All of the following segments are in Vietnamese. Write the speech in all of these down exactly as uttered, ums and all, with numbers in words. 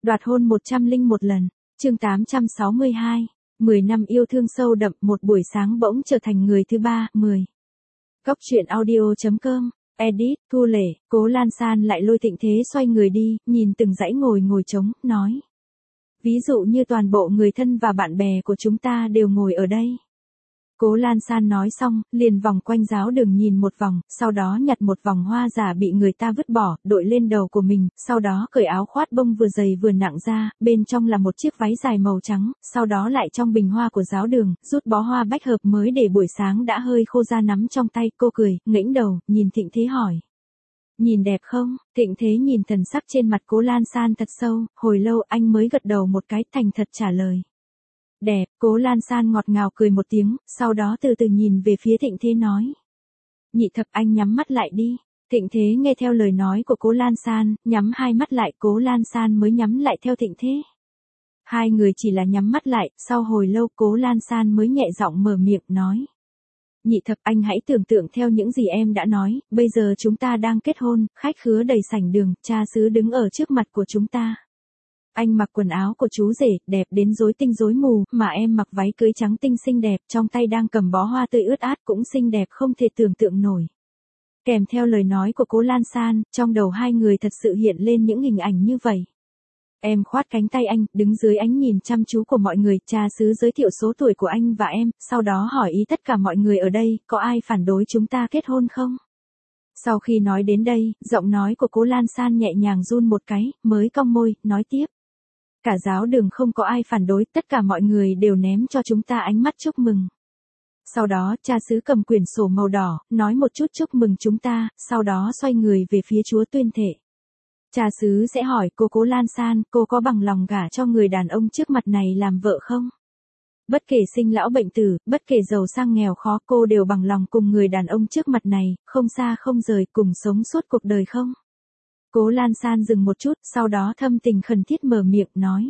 Đoạt hôn một trăm lẻ một lần, chương tám trăm sáu mươi hai, mười năm yêu thương sâu đậm, một buổi sáng bỗng trở thành người thứ ba, mười. Góc truyện audio chấm com, edit, Thu Lệ, Cố Lan San lại lôi Thịnh Thế xoay người đi, nhìn từng dãy ngồi ngồi trống, nói. Ví dụ như toàn bộ người thân và bạn bè của chúng ta đều ngồi ở đây. Cố Lan San nói xong, liền vòng quanh giáo đường nhìn một vòng, sau đó nhặt một vòng hoa giả bị người ta vứt bỏ, đội lên đầu của mình, sau đó cởi áo khoát bông vừa dày vừa nặng ra, bên trong là một chiếc váy dài màu trắng, sau đó lại trong bình hoa của giáo đường, rút bó hoa bách hợp mới để buổi sáng đã hơi khô ra nắm trong tay, cô cười, ngẩng đầu, nhìn Thịnh Thế hỏi. Nhìn đẹp không? Thịnh Thế nhìn thần sắc trên mặt Cố Lan San thật sâu, hồi lâu anh mới gật đầu một cái, thành thật trả lời. Đẹp, Cố Lan San ngọt ngào cười một tiếng, sau đó từ từ nhìn về phía Thịnh Thế nói. Nhị thập anh nhắm mắt lại đi. Thịnh Thế nghe theo lời nói của Cố Lan San, nhắm hai mắt lại, Cố Lan San mới nhắm lại theo Thịnh Thế. Hai người chỉ là nhắm mắt lại, sau hồi lâu Cố Lan San mới nhẹ giọng mở miệng nói. Nhị thập anh hãy tưởng tượng theo những gì em đã nói, bây giờ chúng ta đang kết hôn, khách khứa đầy sảnh đường, cha xứ đứng ở trước mặt của chúng ta. Anh mặc quần áo của chú rể, đẹp đến rối tinh rối mù, mà em mặc váy cưới trắng tinh xinh đẹp, trong tay đang cầm bó hoa tươi ướt át cũng xinh đẹp không thể tưởng tượng nổi. Kèm theo lời nói của Cố Lan San, trong đầu hai người thật sự hiện lên những hình ảnh như vậy. Em khoát cánh tay anh, đứng dưới ánh nhìn chăm chú của mọi người, cha xứ giới thiệu số tuổi của anh và em, sau đó hỏi ý tất cả mọi người ở đây, có ai phản đối chúng ta kết hôn không? Sau khi nói đến đây, giọng nói của Cố Lan San nhẹ nhàng run một cái, mới cong môi, nói tiếp. Cả giáo đường không có ai phản đối, tất cả mọi người đều ném cho chúng ta ánh mắt chúc mừng. Sau đó, cha xứ cầm quyển sổ màu đỏ, nói một chút chúc mừng chúng ta, sau đó xoay người về phía Chúa tuyên thệ. Cha xứ sẽ hỏi cô Cố Lan San, cô có bằng lòng gả cho người đàn ông trước mặt này làm vợ không? Bất kể sinh lão bệnh tử, bất kể giàu sang nghèo khó, cô đều bằng lòng cùng người đàn ông trước mặt này, không xa không rời, cùng sống suốt cuộc đời không? Cố Lan San dừng một chút, sau đó thâm tình khẩn thiết mở miệng nói.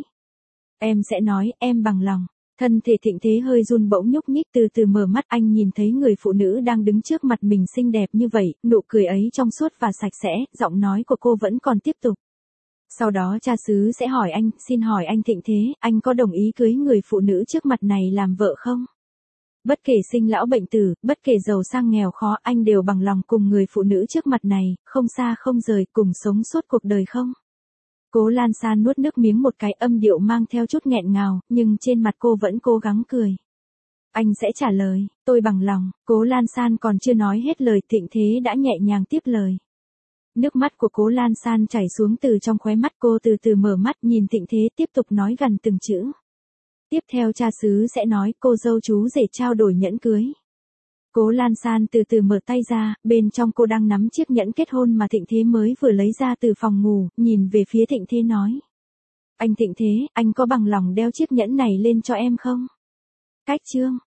Em sẽ nói, em bằng lòng. Thân thể Thịnh Thế hơi run bỗng nhúc nhích, từ từ mở mắt, anh nhìn thấy người phụ nữ đang đứng trước mặt mình xinh đẹp như vậy, nụ cười ấy trong suốt và sạch sẽ, giọng nói của cô vẫn còn tiếp tục. Sau đó cha xứ sẽ hỏi anh, xin hỏi anh Thịnh Thế, anh có đồng ý cưới người phụ nữ trước mặt này làm vợ không? Bất kể sinh lão bệnh tử, bất kể giàu sang nghèo khó, anh đều bằng lòng cùng người phụ nữ trước mặt này, không xa không rời, cùng sống suốt cuộc đời không? Cố Lan San nuốt nước miếng một cái, âm điệu mang theo chút nghẹn ngào, nhưng trên mặt cô vẫn cố gắng cười. Anh sẽ trả lời, tôi bằng lòng. Cố Lan San còn chưa nói hết lời, Thịnh Thế đã nhẹ nhàng tiếp lời. Nước mắt của Cố Lan San chảy xuống từ trong khóe mắt, cô từ từ mở mắt nhìn Thịnh Thế tiếp tục nói gần từng chữ. Tiếp theo cha xứ sẽ nói, cô dâu chú rể trao đổi nhẫn cưới. Cố Lan San từ từ mở tay ra, bên trong cô đang nắm chiếc nhẫn kết hôn mà Thịnh Thế mới vừa lấy ra từ phòng ngủ, nhìn về phía Thịnh Thế nói. Anh Thịnh Thế, anh có bằng lòng đeo chiếc nhẫn này lên cho em không? Cách chương,